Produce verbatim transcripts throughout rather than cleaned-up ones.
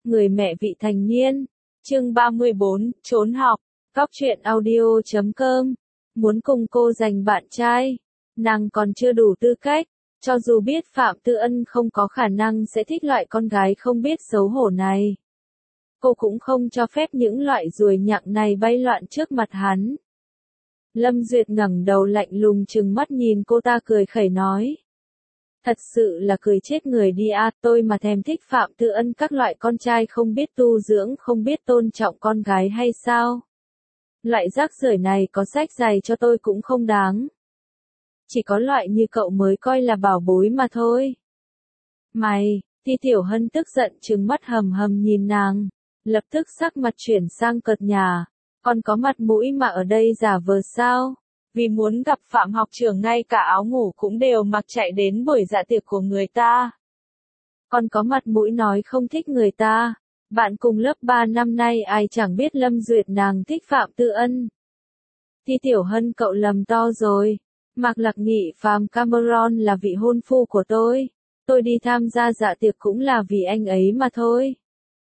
Người mẹ vị thành niên. Chương ba mươi bốn, trốn học. Cóc truyện audio chấm com. Muốn cùng cô giành bạn trai. Nàng còn chưa đủ tư cách. Cho dù biết Phạm Tư Ân không có khả năng sẽ thích loại con gái không biết xấu hổ này. Cô cũng không cho phép những loại ruồi nhặng này bay loạn trước mặt hắn. Lâm Duyệt ngẩng đầu lạnh lùng trừng mắt nhìn cô ta cười khẩy nói. Thật sự là cười chết người đi à, tôi mà thèm thích Phạm Tư Ân các loại con trai không biết tu dưỡng không biết tôn trọng con gái hay sao? Loại rác rưởi này có sách giày cho tôi cũng không đáng. Chỉ có loại như cậu mới coi là bảo bối mà thôi. Mày, Ti Tiểu Hân tức giận trừng mắt hầm hầm nhìn nàng, lập tức sắc mặt chuyển sang cợt nhả, còn có mặt mũi mà ở đây giả vờ sao? Vì muốn gặp Phạm học trưởng ngay cả áo ngủ cũng đều mặc chạy đến buổi dạ tiệc của người ta. Còn có mặt mũi nói không thích người ta. Bạn cùng lớp ba năm nay ai chẳng biết Lâm Duyệt nàng thích Phạm Tư Ân. Ti Tiểu Hân cậu lầm to rồi. Mạc Lạc Nghị Phạm Cameron là vị hôn phu của tôi. Tôi đi tham gia dạ tiệc cũng là vì anh ấy mà thôi.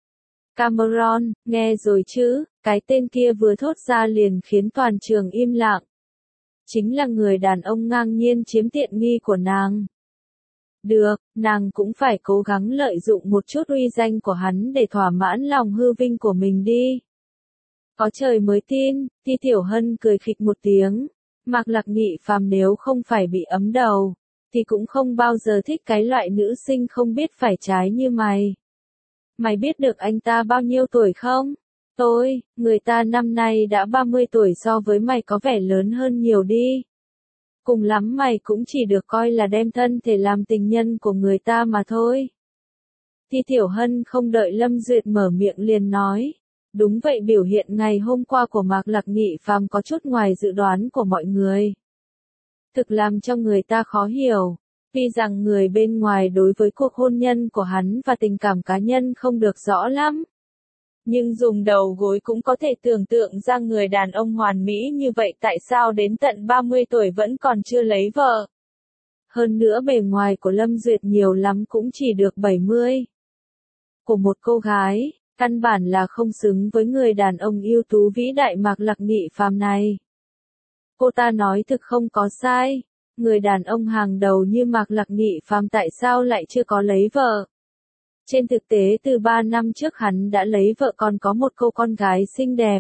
Cameron, nghe rồi chứ, cái tên kia vừa thốt ra liền khiến toàn trường im lặng. Chính là người đàn ông ngang nhiên chiếm tiện nghi của nàng. Được, nàng cũng phải cố gắng lợi dụng một chút uy danh của hắn để thỏa mãn lòng hư vinh của mình đi. Có trời mới tin, Ti Tiểu Hân cười khịch một tiếng. Mạc Lạc Nghị Phàm nếu không phải bị ấm đầu, thì cũng không bao giờ thích cái loại nữ sinh không biết phải trái như mày. Mày biết được anh ta bao nhiêu tuổi không? Tôi, người ta năm nay đã ba mươi tuổi so với mày có vẻ lớn hơn nhiều đi. Cùng lắm mày cũng chỉ được coi là đem thân thể làm tình nhân của người ta mà thôi. Ti Tiểu Hân không đợi Lâm Duyệt mở miệng liền nói. Đúng vậy, biểu hiện ngày hôm qua của Mạc Lạc Nghị Phàm có chút ngoài dự đoán của mọi người. Thực làm cho người ta khó hiểu. Tuy rằng người bên ngoài đối với cuộc hôn nhân của hắn và tình cảm cá nhân không được rõ lắm. Nhưng dùng đầu gối cũng có thể tưởng tượng ra người đàn ông hoàn mỹ như vậy tại sao đến tận ba mươi tuổi vẫn còn chưa lấy vợ. Hơn nữa bề ngoài của Lâm Duyệt nhiều lắm cũng chỉ được bảy mươi. Của một cô gái, căn bản là không xứng với người đàn ông ưu tú vĩ đại Mạc Lạc Nghị Phàm này. Cô ta nói thực không có sai, người đàn ông hàng đầu như Mạc Lạc Nghị Phàm tại sao lại chưa có lấy vợ. Trên thực tế từ ba năm trước hắn đã lấy vợ còn có một cô con gái xinh đẹp.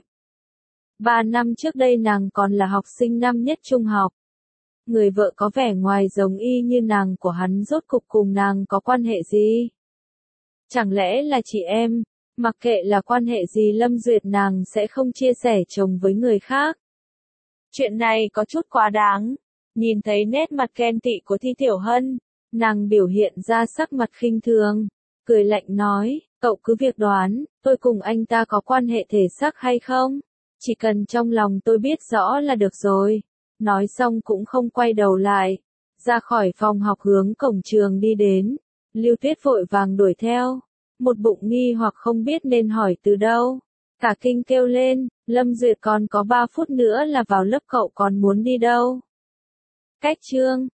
Ba năm trước đây nàng còn là học sinh năm nhất trung học. Người vợ có vẻ ngoài giống y như nàng của hắn rốt cục cùng nàng có quan hệ gì? Chẳng lẽ là chị em, mặc kệ là quan hệ gì Lâm Duyệt nàng sẽ không chia sẻ chồng với người khác. Chuyện này có chút quá đáng. Nhìn thấy nét mặt ghen tị của Thi Tiểu Hân, nàng biểu hiện ra sắc mặt khinh thường. Cười lạnh nói, cậu cứ việc đoán, tôi cùng anh ta có quan hệ thể xác hay không? Chỉ cần trong lòng tôi biết rõ là được rồi. Nói xong cũng không quay đầu lại. Ra khỏi phòng học hướng cổng trường đi đến. Lưu Tuyết vội vàng đuổi theo. Một bụng nghi hoặc không biết nên hỏi từ đâu. Cả kinh kêu lên, Lâm Duyệt còn có ba phút nữa là vào lớp cậu còn muốn đi đâu? Cách chương.